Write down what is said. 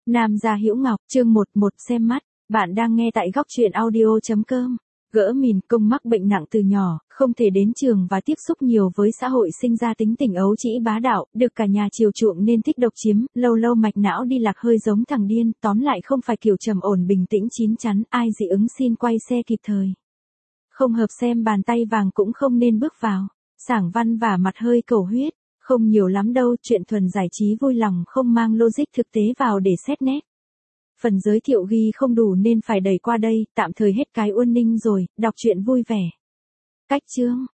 Nam gia Hữu Ngọc, chương 11 xem mắt, bạn đang nghe tại góc truyện audio.com. Gỡ mìn công mắc bệnh nặng từ nhỏ, không thể đến trường và tiếp xúc nhiều với xã hội, sinh ra tính tình ấu trĩ bá đạo, được cả nhà chiều chuộng nên thích độc chiếm, lâu lâu mạch não đi lạc hơi giống thằng điên, tóm lại không phải kiểu trầm ổn bình tĩnh chín chắn, ai dị ứng xin quay xe kịp thời. Không hợp xem bàn tay vàng cũng không nên bước vào. Sảng Văn và mặt hơi cầu huyết, không nhiều lắm đâu, chuyện thuần giải trí vui lòng không mang logic thực tế vào để xét nét. Phần giới thiệu ghi không đủ nên phải đẩy qua đây, tạm thời hết cái uôn ninh rồi, đọc truyện vui vẻ. Cách chương,